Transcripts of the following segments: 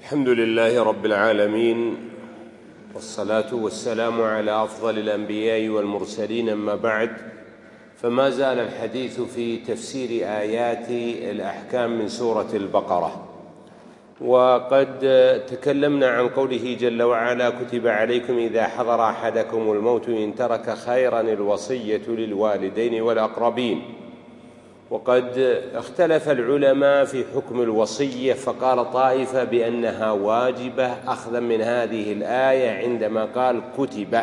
الحمد لله رب العالمين، والصلاة والسلام على أفضل الأنبياء والمرسلين، أما بعد، فما زال الحديث في تفسير آيات الأحكام من سورة البقرة. وقد تكلمنا عن قوله جل وعلا: كتب عليكم إذا حضر أحدكم الموت إن ترك خيرا الوصية للوالدين والأقربين. وقد اختلف العلماء في حكم الوصية، فقال طائفة بأنها واجبة أخذا من هذه الآية عندما قال كتب،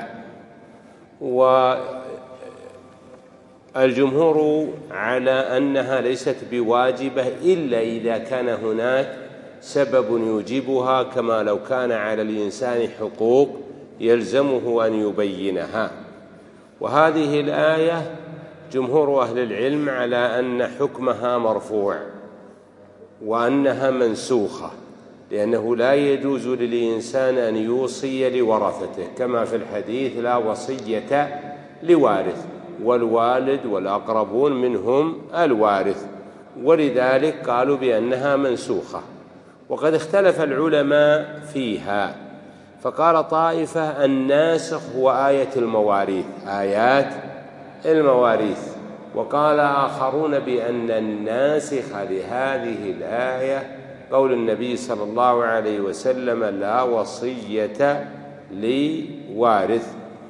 والجمهور على أنها ليست بواجبة إلا إذا كان هناك سبب يوجبها، كما لو كان على الإنسان حقوق يلزمه أن يبينها. وهذه الآية جمهور أهل العلم على أن حكمها مرفوع وأنها منسوخة، لأنه لا يجوز للإنسان أن يوصي لورثته، كما في الحديث: لا وصية لوارث، والوالد والأقربون منهم الوارث، ولذلك قالوا بأنها منسوخة. وقد اختلف العلماء فيها، فقال طائفة: الناسخ هو آية المواريث، آيات المواريث. وقال آخرون بأن الناسخ لهذه الآية قول النبي صلى الله عليه وسلم: لا وصية لوارث.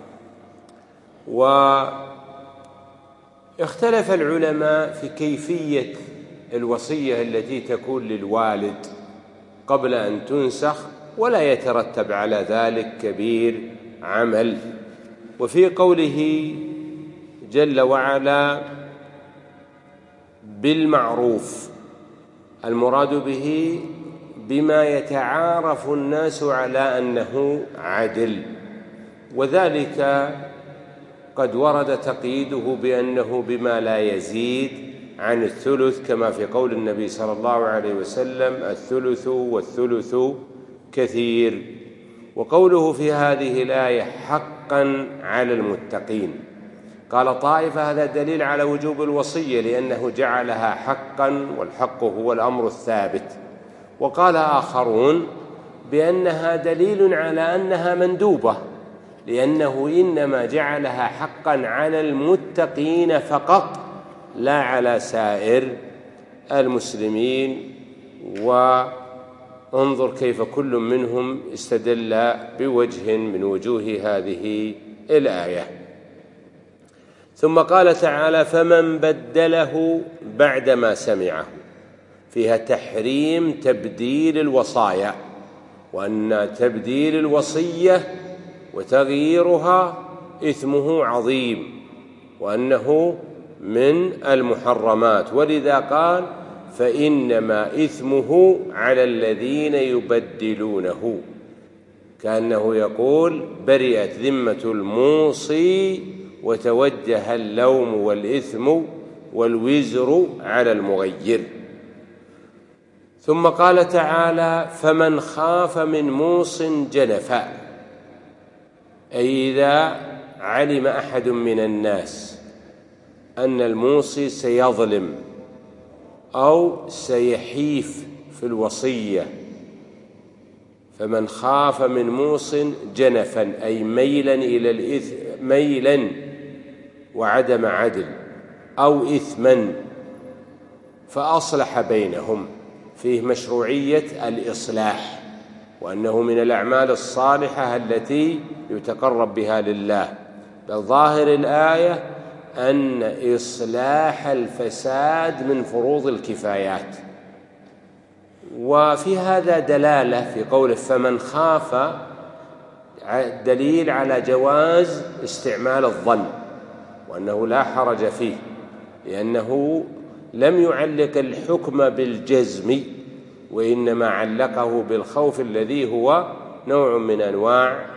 واختلف العلماء في كيفية الوصية التي تكون للوالد قبل أن تنسخ ولا يترتب على ذلك كبير عمل. وفي قوله جل وعلا بالمعروف، المراد به بما يتعارف الناس على أنه عدل، وذلك قد ورد تقييده بأنه بما لا يزيد عن الثلث، كما في قول النبي صلى الله عليه وسلم: الثلث والثلث كثير. وقوله في هذه الآية: حقا على المتقين، قال طائفة: هذا دليل على وجوب الوصية، لأنه جعلها حقا، والحق هو الأمر الثابت. وقال آخرون بأنها دليل على أنها مندوبة، لأنه إنما جعلها حقا على المتقين فقط، لا على سائر المسلمين. وانظر كيف كل منهم استدل بوجه من وجوه هذه الآية. ثم قال تعالى: فمن بدله بعدما سمعه، فيها تحريم تبديل الوصايا، وأن تبديل الوصية وتغييرها إثمه عظيم، وأنه من المحرمات، ولذا قال: فإنما إثمه على الذين يبدلونه، كأنه يقول: برئت ذمة الموصي وتوجه اللوم والإثم والوزر على المغير. ثم قال تعالى: فمن خاف من موص جنفا، أي إذا علم أحد من الناس أن الموصي سيظلم أو سيحيف في الوصية، فمن خاف من موص جنفا أي ميلا إلى الإثم، ميلا وعدم عدل، أو إثما، فأصلح بينهم، فيه مشروعية الإصلاح، وأنه من الأعمال الصالحة التي يتقرب بها لله. بل ظاهر الآية أن إصلاح الفساد من فروض الكفايات. وفي هذا دلالة في قوله فمن خاف، دليل على جواز استعمال الظن، وأنه لا حرج فيه، لأنه لم يعلق الحكم بالجزم، وإنما علقه بالخوف الذي هو نوع من أنواع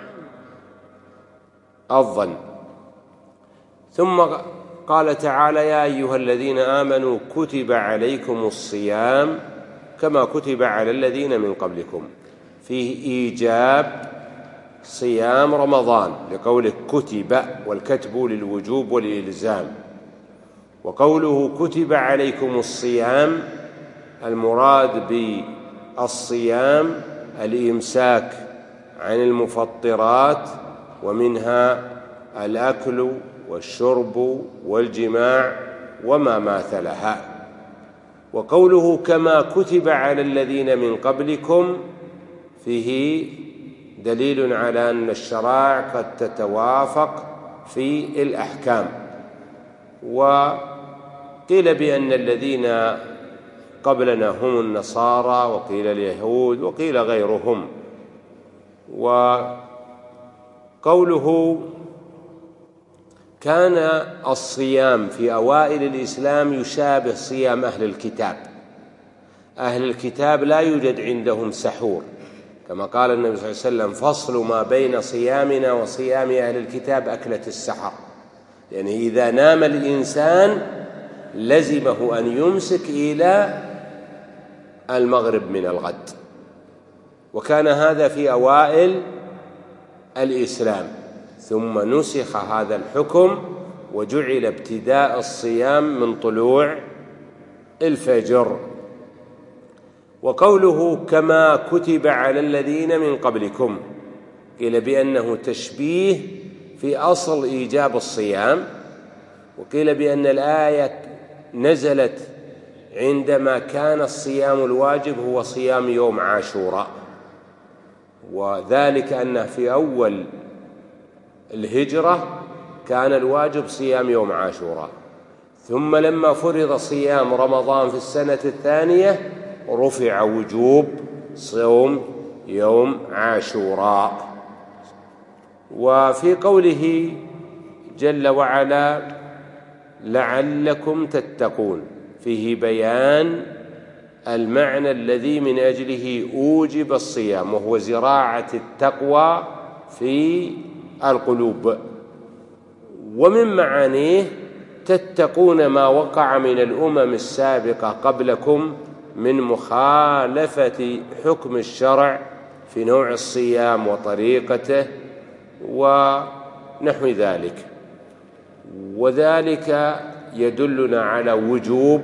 الظن. ثم قال تعالى: يا أيها الذين آمنوا كتب عليكم الصيام كما كتب على الذين من قبلكم، فيه إيجاب صيام رمضان لقوله كتب، والكتب للوجوب والإلزام. وقوله كتب عليكم الصيام، المراد بالصيام الإمساك عن المفطرات، ومنها الأكل والشرب والجماع وما ماثلها. وقوله كما كتب على الذين من قبلكم فيه دليل على أن الشرائع قد تتوافق في الأحكام. وقيل بأن الذين قبلنا هم النصارى، وقيل اليهود، وقيل غيرهم. وقوله كان الصيام في أوائل الإسلام يشابه صيام أهل الكتاب. أهل الكتاب لا يوجد عندهم سحور، كما قال النبي صلى الله عليه وسلم: فصل ما بين صيامنا وصيام أهل الكتاب أكلة السحر. يعني إذا نام الإنسان لزمه أن يمسك إلى المغرب من الغد، وكان هذا في أوائل الإسلام، ثم نسخ هذا الحكم وجعل ابتداء الصيام من طلوع الفجر. وقوله كما كتب على الذين من قبلكم قيل بأنه تشبيه في أصل إيجاب الصيام، وقيل بأن الآية نزلت عندما كان الصيام الواجب هو صيام يوم عاشوراء، وذلك أنه في أول الهجرة كان الواجب صيام يوم عاشوراء، ثم لما فرض صيام رمضان في السنة الثانية رفع وجوب صوم يوم عاشوراء. وفي قوله جل وعلا لعلكم تتقون فيه بيان المعنى الذي من أجله أوجب الصيام، وهو زراعة التقوى في القلوب. ومن معانيه تتقون ما وقع من الأمم السابقة قبلكم من مخالفة حكم الشرع في نوع الصيام وطريقته ونحو ذلك، وذلك يدلنا على وجوب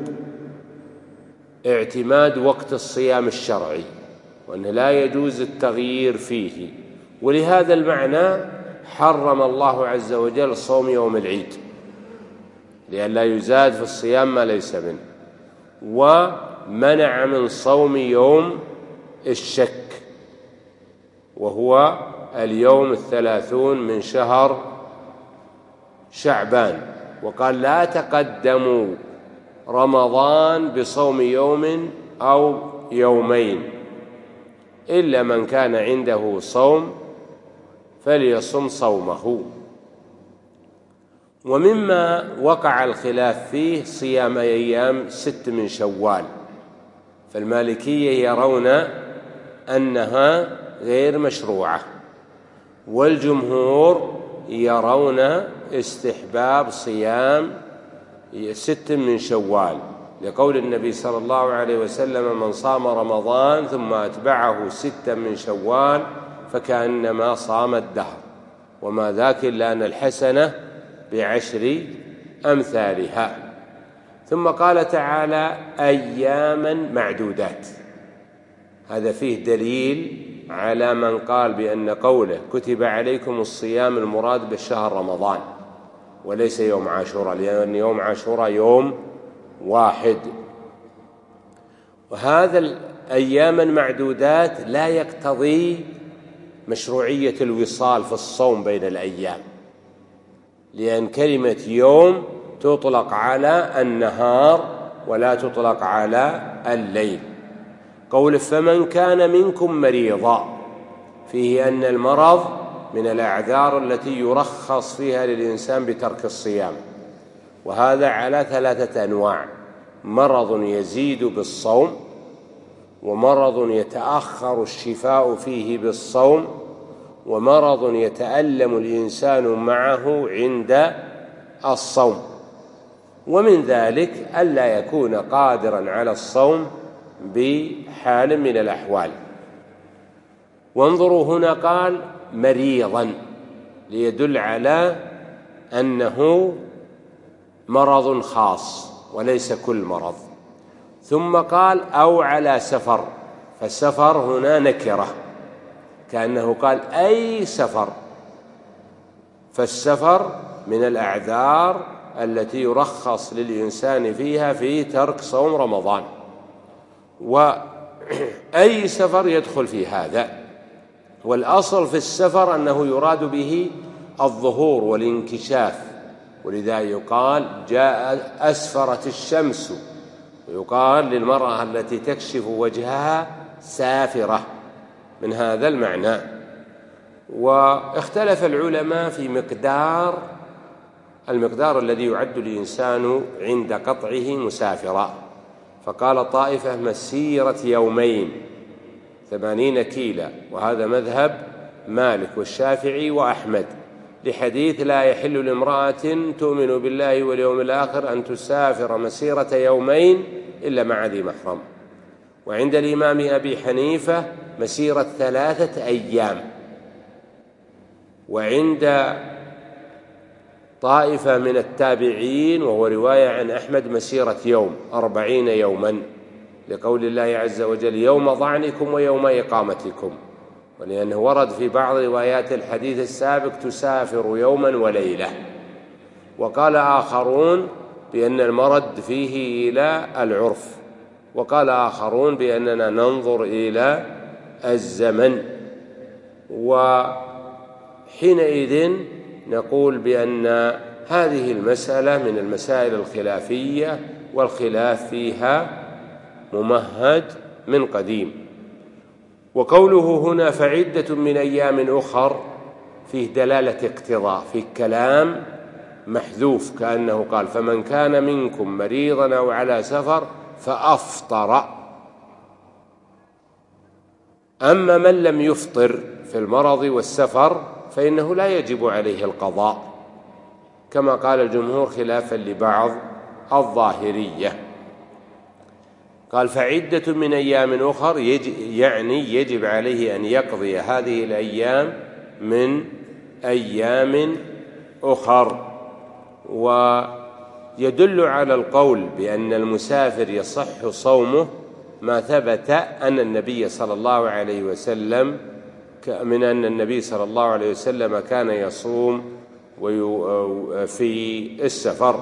اعتماد وقت الصيام الشرعي، وأنه لا يجوز التغيير فيه. ولهذا المعنى حرم الله عز وجل صوم يوم العيد لئلا يزاد في الصيام ما ليس منه، ومنع من صوم يوم الشك وهو اليوم 30 من شهر شعبان، وقال لا تقدموا رمضان بصوم يوم أو يومين إلا من كان عنده صوم فليصم صومه. ومما وقع الخلاف فيه صيام أيام 6 من شوال، فالمالكية يرون أنها غير مشروعة، والجمهور يرون استحباب صيام 6 من شوال، لقول النبي صلى الله عليه وسلم: من صام رمضان ثم أتبعه 6 من شوال فكأنما صام الدهر، وما ذاك إلا أن الحسنة ب10 أمثالها. ثم قال تعالى: أياما معدودات. هذا فيه دليل على من قال بأن قوله كتب عليكم الصيام المراد بالشهر رمضان وليس يوم عاشوراء، لأن يوم عاشوراء يوم واحد. وهذا أياما معدودات لا يقتضي مشروعية الوصال في الصوم بين الأيام، لأن كلمة يوم تطلق على النهار ولا تطلق على الليل. قول فمن كان منكم مريضا فيه أن المرض من الأعذار التي يرخص فيها للإنسان بترك الصيام، وهذا على 3 أنواع: مرض يزيد بالصوم، ومرض يتأخر الشفاء فيه بالصوم، ومرض يتألم الإنسان معه عند الصوم. ومن ذلك ألا يكون قادرا على الصوم بحال من الأحوال. وانظروا هنا قال مريضا ليدل على أنه مرض خاص وليس كل مرض. ثم قال أو على سفر، فالسفر هنا نكرة كأنه قال أي سفر، فالسفر من الأعذار التي يرخص للإنسان فيها في ترك صوم رمضان، وأي سفر يدخل في هذا. والأصل في السفر أنه يراد به الظهور والانكشاف، ولذا يقال جاء أسفرت الشمس، ويقال للمرأة التي تكشف وجهها سافرة من هذا المعنى. واختلف العلماء في المقدار الذي يعد الإنسان عند قطعه مسافرا، فقال طائفة مسيرة يومين 80 كيلا، وهذا مذهب مالك والشافعي وأحمد، لحديث لا يحل لامرأة تؤمن بالله واليوم الآخر أن تسافر مسيرة يومين إلا مع ذي محرم. وعند الإمام أبي حنيفة مسيرة 3 أيام، وعند طائفة من التابعين وهو رواية عن أحمد مسيرة يوم 40 يوما، لقول الله عز وجل يوم ضعنكم ويوم إقامتكم، ولأنه ورد في بعض روايات الحديث السابق تسافر يوما وليلة. وقال آخرون بأن المرد فيه إلى العرف، وقال آخرون بأننا ننظر إلى الزمن، وحينئذ نقول بأن هذه المسألة من المسائل الخلافية، والخلاف فيها ممهد من قديم. وقوله هنا فعدة من أيام أخر فيه دلالة اقتضاء، فيه كلام محذوف، كأنه قال فمن كان منكم مريضا أو على سفر فأفطر. أما من لم يفطر في المرض والسفر فإنه لا يجب عليه القضاء، كما قال الجمهور خلافا لبعض الظاهرية. قال فعدة من أيام أخر، يعني يجب عليه أن يقضي هذه الأيام من أيام أخر. ويدل على القول بأن المسافر يصح صومه ما ثبت أن النبي صلى الله عليه وسلم كان يصوم في السفر.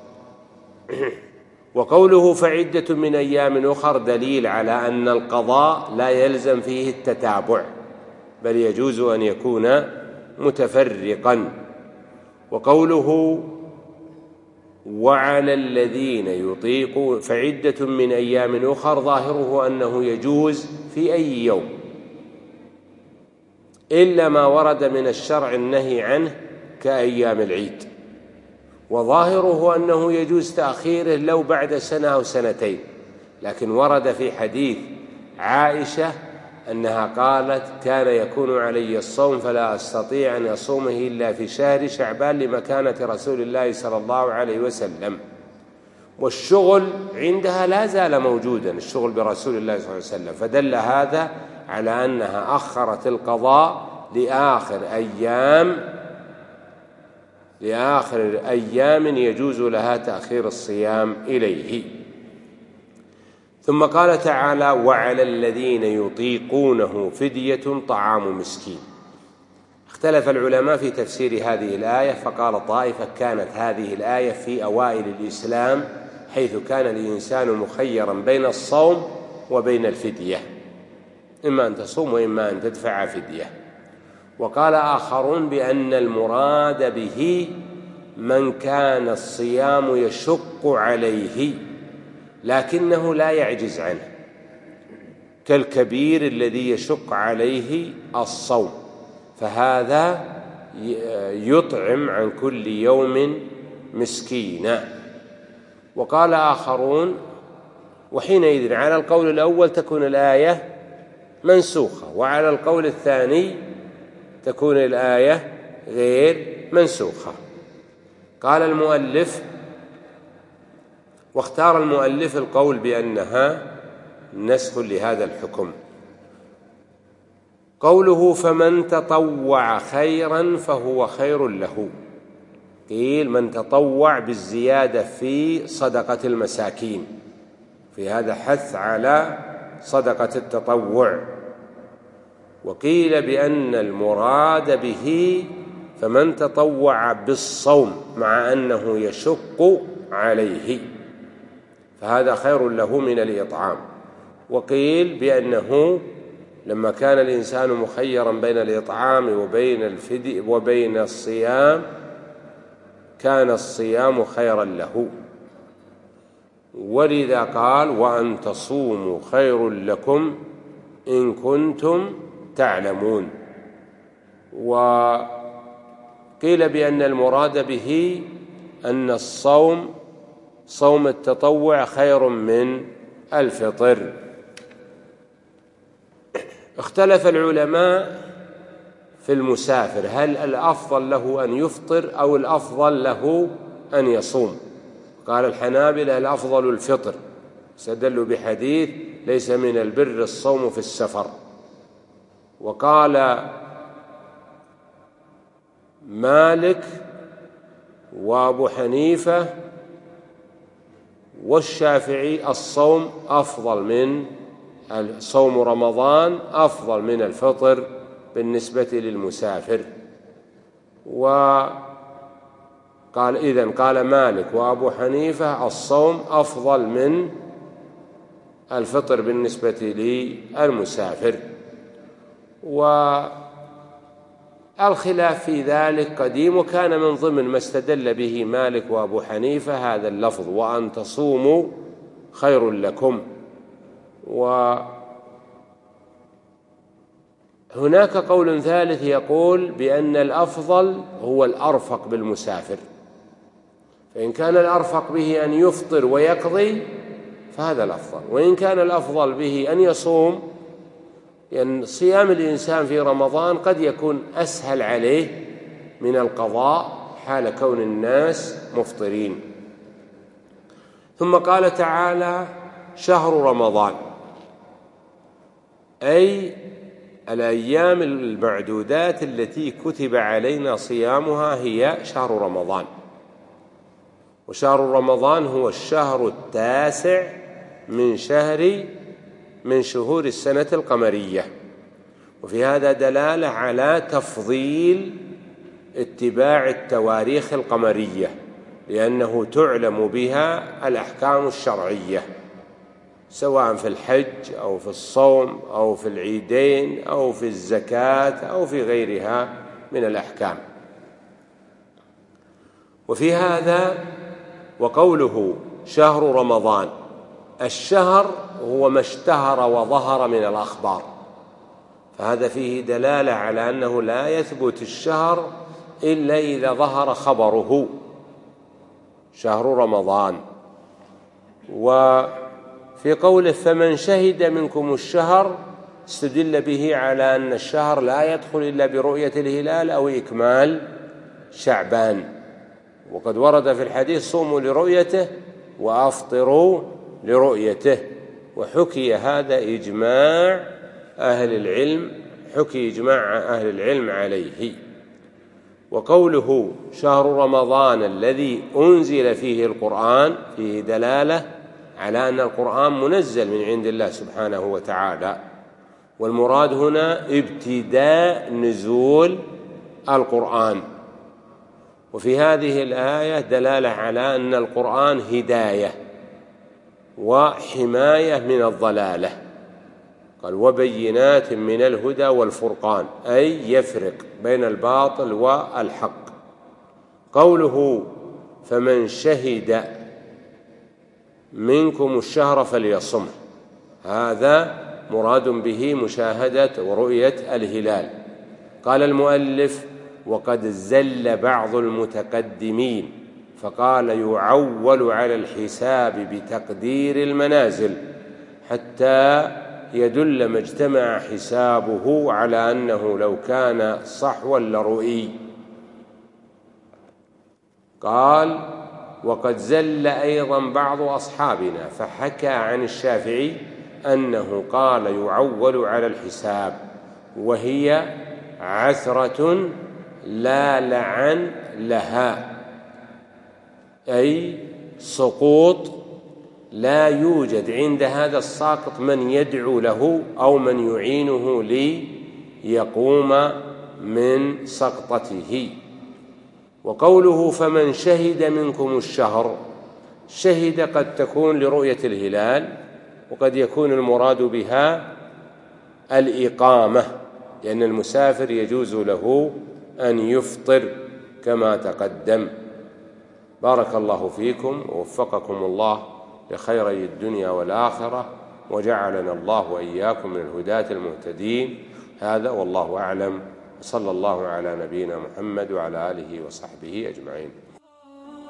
وقوله فعدة من أيام أخر دليل على أن القضاء لا يلزم فيه التتابع، بل يجوز أن يكون متفرقا. وقوله وعلى الذين يطيقون فعدة من أيام أخر ظاهره أنه يجوز في أي يوم، إلا ما ورد من الشرع النهي عنه كأيام العيد، وظاهره أنه يجوز تأخيره لو بعد سنة أو سنتين. لكن ورد في حديث عائشة أنها قالت كان يكون علي الصوم فلا أستطيع أن أصومه إلا في شهر شعبان لمكانة رسول الله صلى الله عليه وسلم. والشغل عندها لا زال موجودا، الشغل برسول الله صلى الله عليه وسلم، فدل هذا على أنها أخرت القضاء لآخر أيام يجوز لها تأخير الصيام إليه. ثم قال تعالى وعلى الذين يطيقونه فدية طعام مسكين. اختلف العلماء في تفسير هذه الآية، فقال طائفة كانت هذه الآية في أوائل الإسلام، حيث كان الإنسان مخيرا بين الصوم وبين الفدية، إما أن تصوم وإما أن تدفع فدية. وقال آخرون بأن المراد به من كان الصيام يشق عليه لكنه لا يعجز عنه، كالكبير الذي يشق عليه الصوم، فهذا يطعم عن كل يوم مسكينا. وقال آخرون وحينئذ على القول الأول تكون الآية منسوخة، وعلى القول الثاني تكون الآية غير منسوخة. قال المؤلف واختار المؤلف القول بأنها نسخ لهذا الحكم. قوله فمن تطوع خيرا فهو خير له، قيل من تطوع بالزيادة في صدقة المساكين، في هذا حث على صدقة التطوع. وقيل بأن المراد به فمن تطوع بالصوم مع أنه يشق عليه فهذا خير له من الإطعام. وقيل بأنه لما كان الإنسان مخيرا بين الإطعام وبين الصيام كان الصيام خيرا له، ولذا قال وأن تصوموا خير لكم إن كنتم تعلمون. وقيل بأن المراد به أن الصوم صوم التطوع خير من الفطر. اختلف العلماء في المسافر هل الأفضل له أن يفطر أو الأفضل له أن يصوم. قال الحنابلة الأفضل الفطر، استدلوا بحديث ليس من البر الصوم في السفر. وقال مالك وأبو حنيفة والشافعي الصوم أفضل من صوم رمضان أفضل من الفطر بالنسبة للمسافر. قال مالك وأبو حنيفة الصوم أفضل من الفطر بالنسبة للمسافر. والخلاف في ذلك قديم، وكان من ضمن ما استدل به مالك وأبو حنيفة هذا اللفظ وأن تصوموا خير لكم. وهناك قول ثالث يقول بأن الأفضل هو الأرفق بالمسافر، فإن كان الأرفق به أن يفطر ويقضي فهذا الأفضل، وإن كان الأفضل به أن يصوم، لأن صيام الإنسان في رمضان قد يكون أسهل عليه من القضاء حال كون الناس مفطرين. ثم قال تعالى شهر رمضان، أي الأيام المعدودات التي كتب علينا صيامها هي شهر رمضان. وشهر رمضان هو الشهر التاسع من شهور السنة القمرية، وفي هذا دلالة على تفضيل اتباع التواريخ القمرية، لأنه تعلم بها الأحكام الشرعية سواء في الحج أو في الصوم أو في العيدين أو في الزكاة أو في غيرها من الأحكام. وفي هذا وقوله شهر رمضان، الشهر هو ما اشتهر وظهر من الأخبار، فهذا فيه دلالة على أنه لا يثبت الشهر إلا إذا ظهر خبره شهر رمضان. وفي قوله فمن شهد منكم الشهر استدل به على أن الشهر لا يدخل إلا برؤية الهلال أو إكمال شعبان، وقد ورد في الحديث صوموا لرؤيته وأفطروا لرؤيته. وحكي هذا إجماع أهل العلم عليه. وقوله شهر رمضان الذي أنزل فيه القرآن فيه دلالة على أن القرآن منزل من عند الله سبحانه وتعالى، والمراد هنا ابتداء نزول القرآن. وفي هذه الآية دلالة على أن القرآن هداية وحماية من الضلالة، قال وبينات من الهدى والفرقان، أي يفرق بين الباطل والحق. قوله فمن شهد منكم الشهر فليصم، هذا مراد به مشاهدة ورؤية الهلال. قال المؤلف وقد زل بعض المتقدمين فقال يعول على الحساب بتقدير المنازل حتى يدل ما اجتمع حسابه على أنه لو كان صحوا لرؤي. قال وقد زل أيضا بعض أصحابنا فحكى عن الشافعي أنه قال يعول على الحساب، وهي عثرة لا لعن لها، أي سقوط لا يوجد عند هذا الساقط من يدعو له أو من يعينه يقوم من سقطته. وقوله فمن شهد منكم الشهر، شهد قد تكون لرؤية الهلال، وقد يكون المراد بها الإقامة، لأن المسافر يجوز له أن يفطر كما تقدم. بارك الله فيكم ووفقكم الله لخيري الدنيا والآخرة، وجعلنا الله وإياكم من الهداة المهتدين. هذا والله أعلم، صلى الله على نبينا محمد وعلى آله وصحبه أجمعين.